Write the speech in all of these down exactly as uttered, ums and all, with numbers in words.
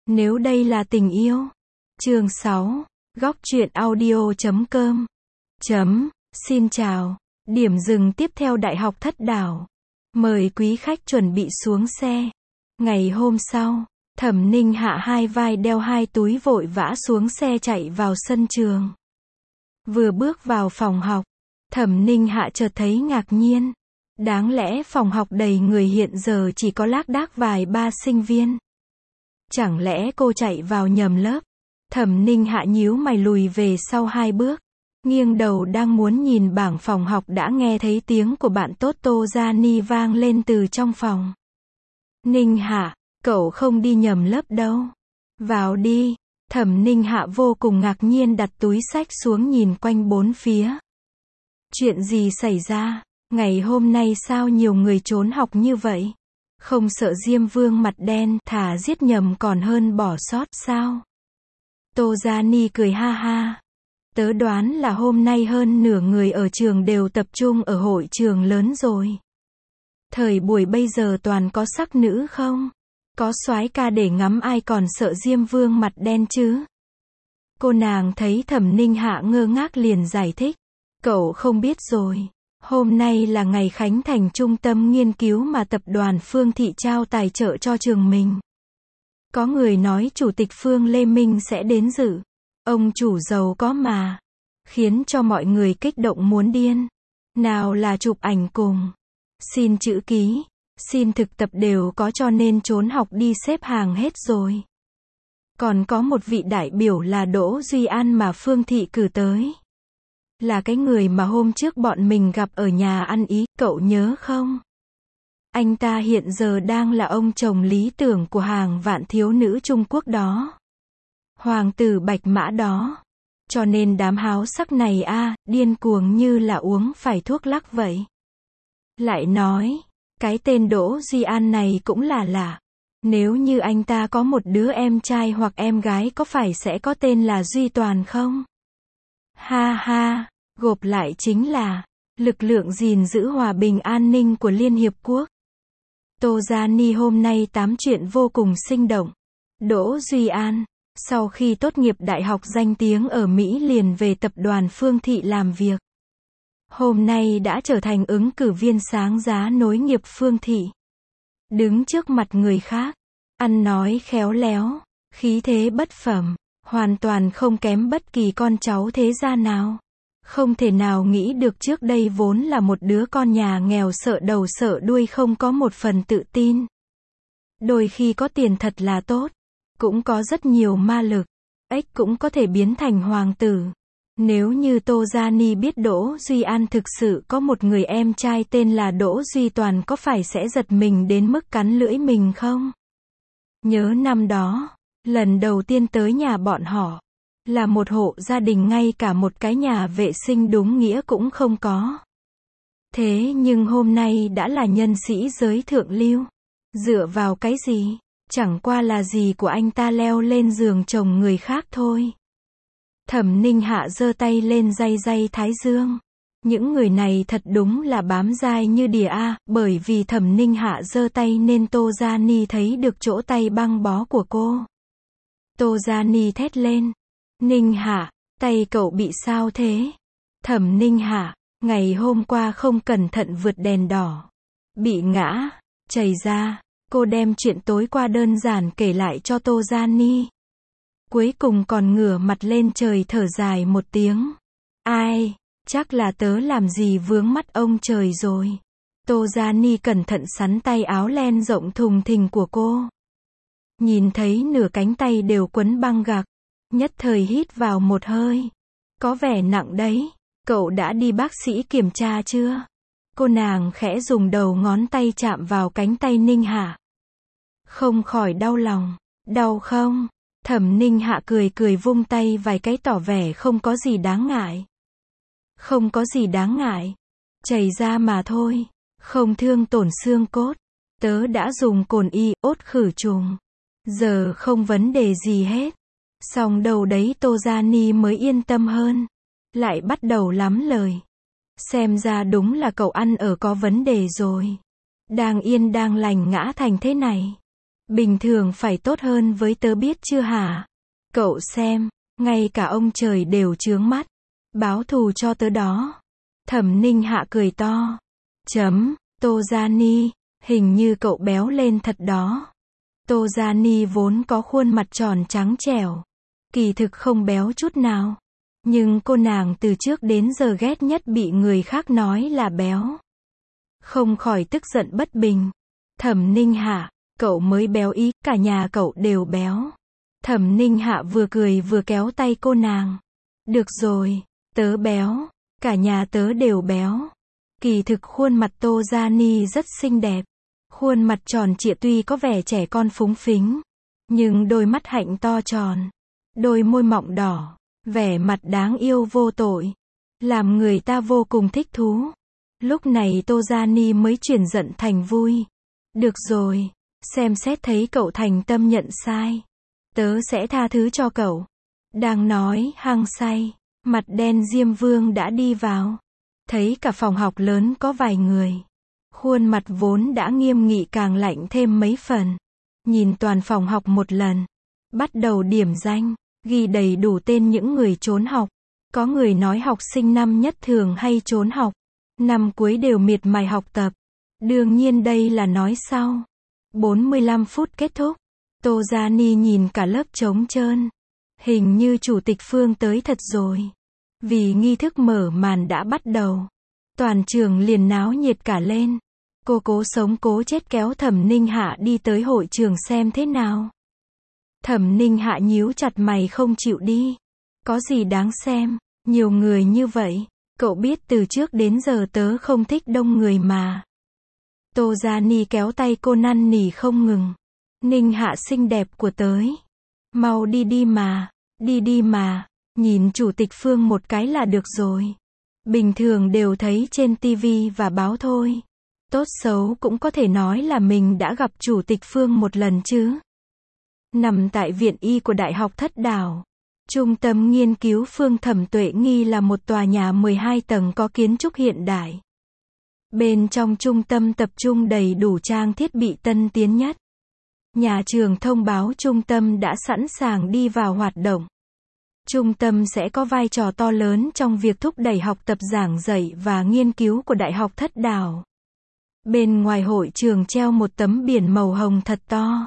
Nếu đây là tình yêu. Chương sáu. Góc truyện audio chấm com. Chấm. Xin chào. Điểm dừng tiếp theo Đại học Thất Đảo. Mời quý khách chuẩn bị xuống xe. Ngày hôm sau, Thẩm Ninh Hạ hai vai đeo hai túi vội vã xuống xe chạy vào sân trường. Vừa bước vào phòng học, Thẩm Ninh Hạ chợt thấy ngạc nhiên. Đáng lẽ phòng học đầy người hiện giờ chỉ có lác đác vài ba sinh viên. Chẳng lẽ cô chạy vào nhầm lớp? Thẩm Ninh Hạ nhíu mày lùi về sau hai bước. Nghiêng đầu đang muốn nhìn bảng phòng học đã nghe thấy tiếng của bạn tốt Tô Gia Ni vang lên từ trong phòng. Ninh Hạ, cậu không đi nhầm lớp đâu. Vào đi. Thẩm Ninh Hạ vô cùng ngạc nhiên đặt túi sách xuống nhìn quanh bốn phía. Chuyện gì xảy ra? Ngày hôm nay sao nhiều người trốn học như vậy? Không sợ Diêm Vương mặt đen, thà giết nhầm còn hơn bỏ sót sao? Tô Gia Ni cười ha ha. Tớ đoán là hôm nay hơn nửa người ở trường đều tập trung ở hội trường lớn rồi. Thời buổi bây giờ toàn có sắc nữ không? Có soái ca để ngắm ai còn sợ Diêm Vương mặt đen chứ? Cô nàng thấy Thẩm Ninh Hạ ngơ ngác liền giải thích. Cậu không biết rồi. Hôm nay là ngày khánh thành trung tâm nghiên cứu mà tập đoàn Phương Thị trao tài trợ cho trường mình. Có người nói Chủ tịch Phương Lê Minh sẽ đến dự. Ông chủ giàu có mà. Khiến cho mọi người kích động muốn điên. Nào là chụp ảnh cùng. Xin chữ ký. Xin thực tập đều có cho nên trốn học đi xếp hàng hết rồi. Còn có một vị đại biểu là Đỗ Duy An mà Phương Thị cử tới. Là cái người mà hôm trước bọn mình gặp ở nhà ăn ý, cậu nhớ không? Anh ta hiện giờ đang là ông chồng lý tưởng của hàng vạn thiếu nữ Trung Quốc đó. Hoàng tử Bạch Mã đó. Cho nên đám háo sắc này a, à, điên cuồng như là uống phải thuốc lắc vậy. Lại nói, cái tên Đỗ Duy An này cũng là lạ. Nếu như anh ta có một đứa em trai hoặc em gái có phải sẽ có tên là Duy Toàn không? Ha ha, gộp lại chính là lực lượng gìn giữ hòa bình an ninh của Liên Hiệp Quốc. Tô Gia Ni hôm nay tám chuyện vô cùng sinh động. Đỗ Duy An, sau khi tốt nghiệp đại học danh tiếng ở Mỹ liền về tập đoàn Phương Thị làm việc. Hôm nay đã trở thành ứng cử viên sáng giá nối nghiệp Phương Thị. Đứng trước mặt người khác, ăn nói khéo léo, khí thế bất phàm, hoàn toàn không kém bất kỳ con cháu thế gia nào. Không thể nào nghĩ được trước đây vốn là một đứa con nhà nghèo sợ đầu sợ đuôi không có một phần tự tin. Đôi khi có tiền thật là tốt, cũng có rất nhiều ma lực, ếch cũng có thể biến thành hoàng tử. Nếu như Tô Gia Ni biết Đỗ Duy An thực sự có một người em trai tên là Đỗ Duy Toàn có phải sẽ giật mình đến mức cắn lưỡi mình không? Nhớ năm đó, lần đầu tiên tới nhà bọn họ, là một hộ gia đình ngay cả một cái nhà vệ sinh đúng nghĩa cũng không có. Thế nhưng hôm nay đã là nhân sĩ giới thượng lưu. Dựa vào cái gì? Chẳng qua là gì của anh ta leo lên giường chồng người khác thôi. Thẩm Ninh Hạ giơ tay lên day day thái dương. Những người này thật đúng là bám dai như đỉa a, bởi vì Thẩm Ninh Hạ giơ tay nên Tô Gia Ni thấy được chỗ tay băng bó của cô. Tô Gia Ni thét lên. Ninh Hạ, tay cậu bị sao thế? Thẩm Ninh Hạ, ngày hôm qua không cẩn thận vượt đèn đỏ. Bị ngã, chảy ra. Cô đem chuyện tối qua đơn giản kể lại cho Tô Gia Ni. Cuối cùng còn ngửa mặt lên trời thở dài một tiếng. Ai, chắc là tớ làm gì vướng mắt ông trời rồi. Tô Gia Ni cẩn thận sắn tay áo len rộng thùng thình của cô. Nhìn thấy nửa cánh tay đều quấn băng gạc. Nhất thời hít vào một hơi. Có vẻ nặng đấy. Cậu đã đi bác sĩ kiểm tra chưa? Cô nàng khẽ dùng đầu ngón tay chạm vào cánh tay Ninh Hạ. Không khỏi đau lòng. Đau không? Thẩm Ninh Hạ cười cười vung tay vài cái tỏ vẻ không có gì đáng ngại. Không có gì đáng ngại. Chảy ra mà thôi. Không thương tổn xương cốt. Tớ đã dùng cồn iốt khử trùng. Giờ không vấn đề gì hết. Xong đầu đấy Tô Gia Ni mới yên tâm hơn. Lại bắt đầu lắm lời. Xem ra đúng là cậu ăn ở có vấn đề rồi. Đang yên đang lành ngã thành thế này. Bình thường phải tốt hơn với tớ biết chưa hả? Cậu xem, ngay cả ông trời đều chướng mắt. Báo thù cho tớ đó. Thẩm Ninh Hạ cười to. Chấm, Tô Gia Ni, hình như cậu béo lên thật đó. Tô Gia Ni vốn có khuôn mặt tròn trắng trẻo. Kỳ thực không béo chút nào. Nhưng cô nàng từ trước đến giờ ghét nhất bị người khác nói là béo. Không khỏi tức giận bất bình. Thẩm Ninh Hạ, cậu mới béo ý, cả nhà cậu đều béo. Thẩm Ninh Hạ vừa cười vừa kéo tay cô nàng. Được rồi, tớ béo, cả nhà tớ đều béo. Kỳ thực khuôn mặt Tô Gia Ni rất xinh đẹp. Khuôn mặt tròn trịa tuy có vẻ trẻ con phúng phính. Nhưng đôi mắt hạnh to tròn. Đôi môi mọng đỏ. Vẻ mặt đáng yêu vô tội. Làm người ta vô cùng thích thú. Lúc này Tô Gia Ni mới chuyển giận thành vui. Được rồi, xem xét thấy cậu thành tâm nhận sai. Tớ sẽ tha thứ cho cậu. Đang nói, hăng say. Mặt đen Diêm Vương đã đi vào. Thấy cả phòng học lớn có vài người. Khuôn mặt vốn đã nghiêm nghị càng lạnh thêm mấy phần. Nhìn toàn phòng học một lần. Bắt đầu điểm danh. Ghi đầy đủ tên những người trốn học. Có người nói học sinh năm nhất thường hay trốn học. Năm cuối đều miệt mài học tập. Đương nhiên đây là nói sau. bốn mươi lăm phút kết thúc. Tô Gia Ni nhìn cả lớp trống trơn. Hình như chủ tịch Phương tới thật rồi. Vì nghi thức mở màn đã bắt đầu. Toàn trường liền náo nhiệt cả lên. Cô cố sống cố chết kéo Thẩm Ninh Hạ đi tới hội trường xem thế nào. Thẩm Ninh Hạ nhíu chặt mày không chịu đi. Có gì đáng xem, nhiều người như vậy. Cậu biết từ trước đến giờ tớ không thích đông người mà. Tô Gia Ni kéo tay cô năn nỉ không ngừng. Ninh Hạ xinh đẹp của tới. Mau đi đi mà, đi đi mà, nhìn chủ tịch Phương một cái là được rồi. Bình thường đều thấy trên tivi và báo thôi. Tốt xấu cũng có thể nói là mình đã gặp chủ tịch Phương một lần chứ. Nằm tại viện y của Đại học Thất Đảo. Trung tâm nghiên cứu Phương Thẩm Tuệ Nghi là một tòa nhà mười hai tầng có kiến trúc hiện đại. Bên trong trung tâm tập trung đầy đủ trang thiết bị tân tiến nhất. Nhà trường thông báo trung tâm đã sẵn sàng đi vào hoạt động. Trung tâm sẽ có vai trò to lớn trong việc thúc đẩy học tập giảng dạy và nghiên cứu của Đại học Thất Đảo. Bên ngoài hội trường treo một tấm biển màu hồng thật to.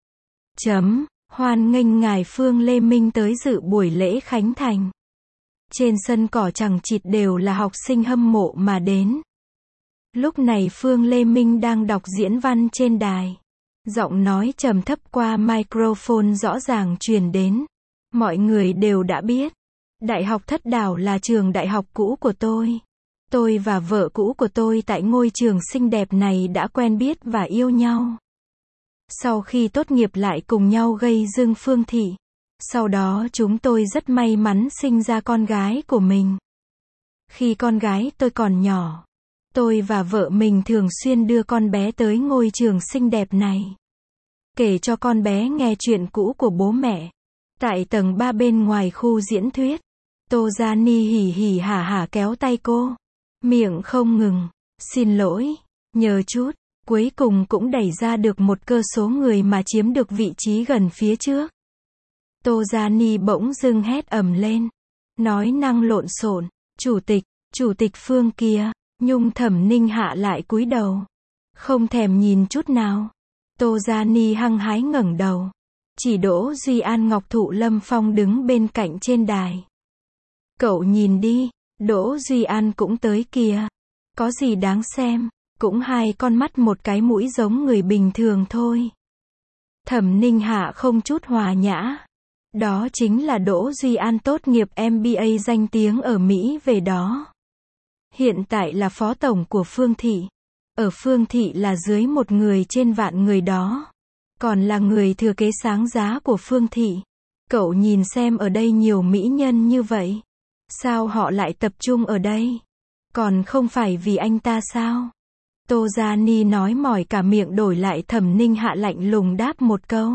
Chấm, hoan nghênh ngài Phương Lê Minh tới dự buổi lễ khánh thành. Trên sân cỏ chằng chịt đều là học sinh hâm mộ mà đến. Lúc này Phương Lê Minh đang đọc diễn văn trên đài. Giọng nói trầm thấp qua microphone rõ ràng truyền đến. Mọi người đều đã biết. Đại học Thất Đảo là trường đại học cũ của tôi. Tôi và vợ cũ của tôi tại ngôi trường xinh đẹp này đã quen biết và yêu nhau. Sau khi tốt nghiệp lại cùng nhau gây dựng Phương Thị. Sau đó chúng tôi rất may mắn sinh ra con gái của mình. Khi con gái tôi còn nhỏ, tôi và vợ mình thường xuyên đưa con bé tới ngôi trường xinh đẹp này. Kể cho con bé nghe chuyện cũ của bố mẹ. Tại tầng ba bên ngoài khu diễn thuyết, Tô Gia Ni hỉ hỉ hả hả kéo tay cô. Miệng không ngừng. Xin lỗi, nhờ chút. Cuối cùng cũng đẩy ra được một cơ số người mà chiếm được vị trí gần phía trước. Tô Gia Ni bỗng dưng hét ầm lên. Nói năng lộn xộn. Chủ tịch, chủ tịch Phương kia. Nhung Thẩm Ninh Hạ lại cúi đầu. Không thèm nhìn chút nào. Tô Gia Ni hăng hái ngẩng đầu. Chỉ Đỗ Duy An Ngọc Thụ Lâm Phong đứng bên cạnh trên đài. Cậu nhìn đi, Đỗ Duy An cũng tới kìa. Có gì đáng xem, cũng hai con mắt một cái mũi giống người bình thường thôi. Thẩm Ninh Hạ không chút hòa nhã. Đó chính là Đỗ Duy An tốt nghiệp em bê a danh tiếng ở Mỹ về đó. Hiện tại là phó tổng của Phương Thị. Ở Phương Thị là dưới một người trên vạn người đó. Còn là người thừa kế sáng giá của Phương Thị. Cậu nhìn xem ở đây nhiều mỹ nhân như vậy. Sao họ lại tập trung ở đây? Còn không phải vì anh ta sao? Tô Gia Ni nói mỏi cả miệng đổi lại. Thẩm Ninh Hạ lạnh lùng đáp một câu.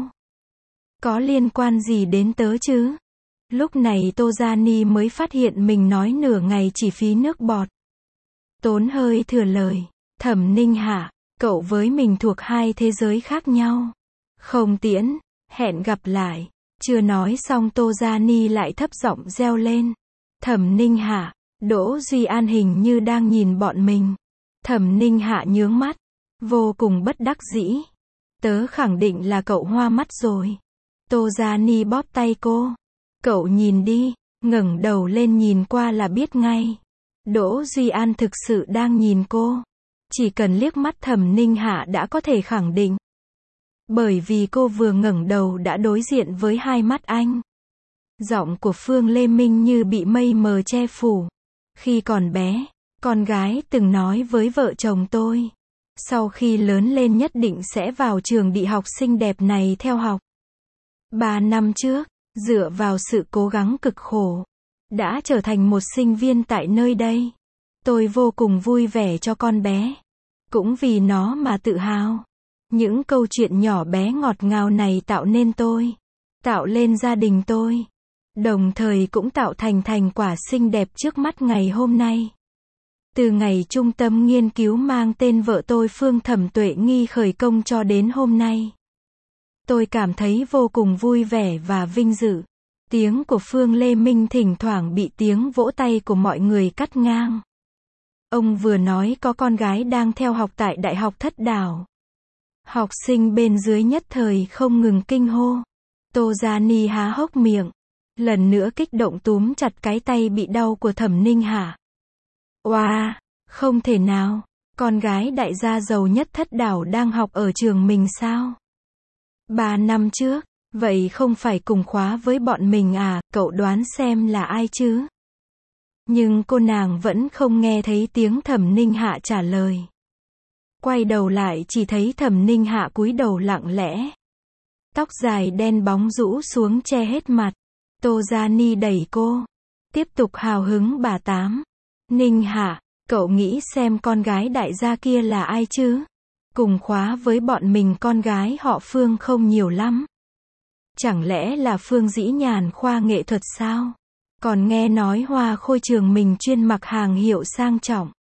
Có liên quan gì đến tớ chứ? Lúc này Tô Gia Ni mới phát hiện mình nói nửa ngày chỉ phí nước bọt. Tốn hơi thừa lời. Thẩm Ninh Hạ, cậu với mình thuộc hai thế giới khác nhau. Không tiễn, hẹn gặp lại. Chưa nói xong Tô Gia Ni lại thấp giọng reo lên. Thẩm Ninh Hạ, Đỗ Duy An hình như đang nhìn bọn mình. Thẩm Ninh Hạ nhướng mắt, vô cùng bất đắc dĩ. Tớ khẳng định là cậu hoa mắt rồi. Tô Gia Ni bóp tay cô. Cậu nhìn đi, ngẩng đầu lên nhìn qua là biết ngay. Đỗ Duy An thực sự đang nhìn cô. Chỉ cần liếc mắt Thẩm Ninh Hạ đã có thể khẳng định. Bởi vì cô vừa ngẩng đầu đã đối diện với hai mắt anh. Giọng của Phương Lê Minh như bị mây mờ che phủ. Khi còn bé, con gái từng nói với vợ chồng tôi. Sau khi lớn lên nhất định sẽ vào trường đại học xinh đẹp này theo học. Ba năm trước, dựa vào sự cố gắng cực khổ, đã trở thành một sinh viên tại nơi đây. Tôi vô cùng vui vẻ cho con bé. Cũng vì nó mà tự hào. Những câu chuyện nhỏ bé ngọt ngào này tạo nên tôi. Tạo lên gia đình tôi. Đồng thời cũng tạo thành thành quả xinh đẹp trước mắt ngày hôm nay. Từ ngày trung tâm nghiên cứu mang tên vợ tôi Phương Thẩm Tuệ Nghi khởi công cho đến hôm nay. Tôi cảm thấy vô cùng vui vẻ và vinh dự. Tiếng của Phương Lê Minh thỉnh thoảng bị tiếng vỗ tay của mọi người cắt ngang. Ông vừa nói có con gái đang theo học tại Đại học Thất Đảo. Học sinh bên dưới nhất thời không ngừng kinh hô. Tô Gia Ni há hốc miệng. Lần nữa kích động túm chặt cái tay bị đau của Thẩm Ninh Hạ. Oa, wow, không thể nào. Con gái đại gia giàu nhất Thất Đảo đang học ở trường mình sao? Ba năm trước, vậy không phải cùng khóa với bọn mình à, cậu đoán xem là ai chứ? Nhưng cô nàng vẫn không nghe thấy tiếng Thẩm Ninh Hạ trả lời. Quay đầu lại chỉ thấy Thẩm Ninh Hạ cúi đầu lặng lẽ. Tóc dài đen bóng rũ xuống che hết mặt. Tô Gia Ni đẩy cô. Tiếp tục hào hứng bà tám. Ninh Hạ, cậu nghĩ xem con gái đại gia kia là ai chứ? Cùng khóa với bọn mình con gái họ Phương không nhiều lắm. Chẳng lẽ là Phương Dĩ Nhàn khoa nghệ thuật sao? Còn nghe nói Hoa Khôi trường mình chuyên mặc hàng hiệu sang trọng.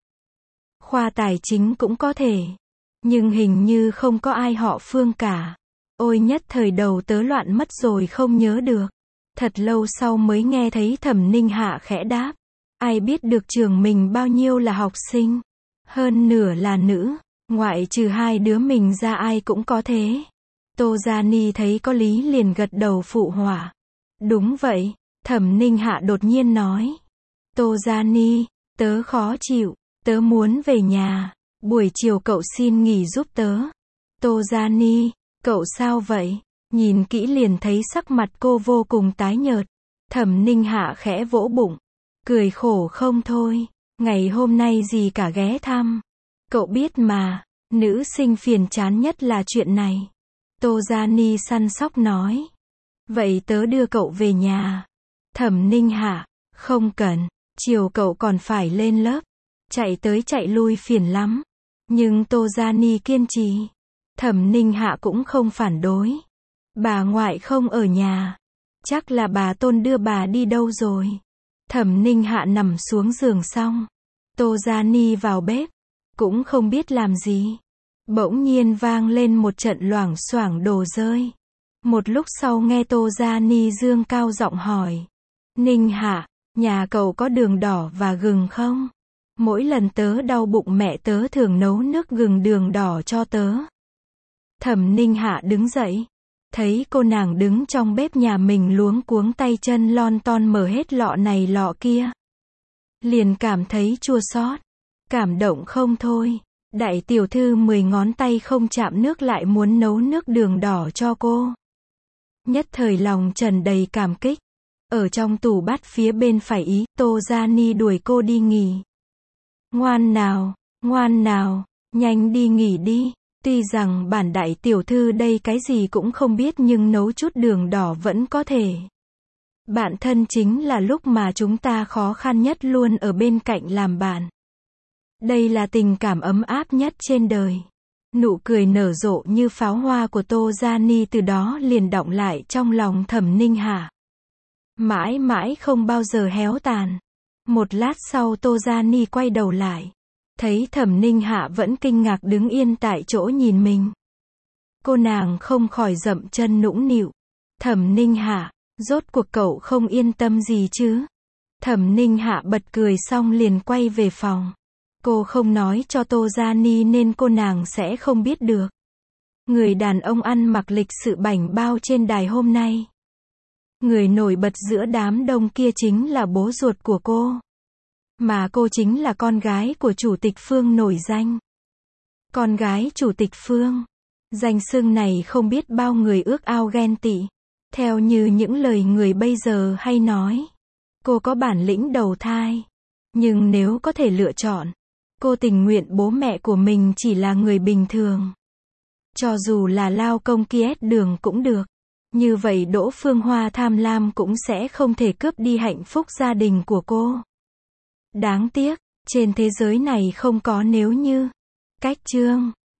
Khoa tài chính cũng có thể. Nhưng hình như không có ai họ Phương cả. Ôi nhất thời đầu tớ loạn mất rồi không nhớ được. Thật lâu sau mới nghe thấy Thẩm Ninh Hạ khẽ đáp. Ai biết được trường mình bao nhiêu là học sinh. Hơn nửa là nữ. Ngoại trừ hai đứa mình ra ai cũng có thế. Tô Gia Ni thấy có lý liền gật đầu phụ họa. Đúng vậy. Thẩm Ninh Hạ đột nhiên nói. Tô Gia Ni, tớ khó chịu. Tớ muốn về nhà. Buổi chiều cậu xin nghỉ giúp tớ. Tô Gia Ni, cậu sao vậy? Nhìn kỹ liền thấy sắc mặt cô vô cùng tái nhợt. Thẩm Ninh Hạ khẽ vỗ bụng. Cười khổ không thôi. Ngày hôm nay gì cả ghé thăm. Cậu biết mà, nữ sinh phiền chán nhất là chuyện này. Tô Gia Ni săn sóc nói. Vậy tớ đưa cậu về nhà. Thẩm Ninh Hạ, không cần. Chiều cậu còn phải lên lớp. Chạy tới chạy lui phiền lắm. Nhưng Tô Gia Ni kiên trì. Thẩm Ninh Hạ cũng không phản đối. Bà ngoại không ở nhà. Chắc là bà Tôn đưa bà đi đâu rồi. Thẩm Ninh Hạ nằm xuống giường xong. Tô Gia Ni vào bếp. Cũng không biết làm gì. Bỗng nhiên vang lên một trận loảng xoảng đồ rơi. Một lúc sau nghe Tô Gia Ni dương cao giọng hỏi. Ninh Hạ, nhà cậu có đường đỏ và gừng không? Mỗi lần tớ đau bụng mẹ tớ thường nấu nước gừng đường đỏ cho tớ. Thẩm Ninh Hạ đứng dậy. Thấy cô nàng đứng trong bếp nhà mình luống cuống tay chân lon ton mở hết lọ này lọ kia. Liền cảm thấy chua xót. Cảm động không thôi. Đại tiểu thư mười ngón tay không chạm nước lại muốn nấu nước đường đỏ cho cô. Nhất thời lòng tràn đầy cảm kích. Ở trong tủ bát phía bên phải ý, Tô Gia Ni đuổi cô đi nghỉ. Ngoan nào, ngoan nào, nhanh đi nghỉ đi. Tuy rằng bản đại tiểu thư đây cái gì cũng không biết nhưng nấu chút đường đỏ vẫn có thể. Bạn thân chính là lúc mà chúng ta khó khăn nhất luôn ở bên cạnh làm bạn. Đây là tình cảm ấm áp nhất trên đời. Nụ cười nở rộ như pháo hoa của Tô Gia Ni từ đó liền đọng lại trong lòng Thẩm Ninh Hạ. Mãi mãi không bao giờ héo tàn. Một lát sau Tô Gia Ni quay đầu lại. Thấy Thẩm Ninh Hạ vẫn kinh ngạc đứng yên tại chỗ nhìn mình. Cô nàng không khỏi dậm chân nũng nịu. Thẩm Ninh Hạ, rốt cuộc cậu không yên tâm gì chứ? Thẩm Ninh Hạ bật cười xong liền quay về phòng. Cô không nói cho Tô Gia Ni nên cô nàng sẽ không biết được. Người đàn ông ăn mặc lịch sự bảnh bao trên đài hôm nay. Người nổi bật giữa đám đông kia chính là bố ruột của cô. Mà cô chính là con gái của Chủ tịch Phương nổi danh. Con gái Chủ tịch Phương. Danh xưng này không biết bao người ước ao ghen tị. Theo như những lời người bây giờ hay nói, cô có bản lĩnh đầu thai. Nhưng nếu có thể lựa chọn, cô tình nguyện bố mẹ của mình chỉ là người bình thường. Cho dù là lao công kia đường cũng được. Như vậy Đỗ Phương Hoa tham lam cũng sẽ không thể cướp đi hạnh phúc gia đình của cô. Đáng tiếc, trên thế giới này không có nếu như. Cách chương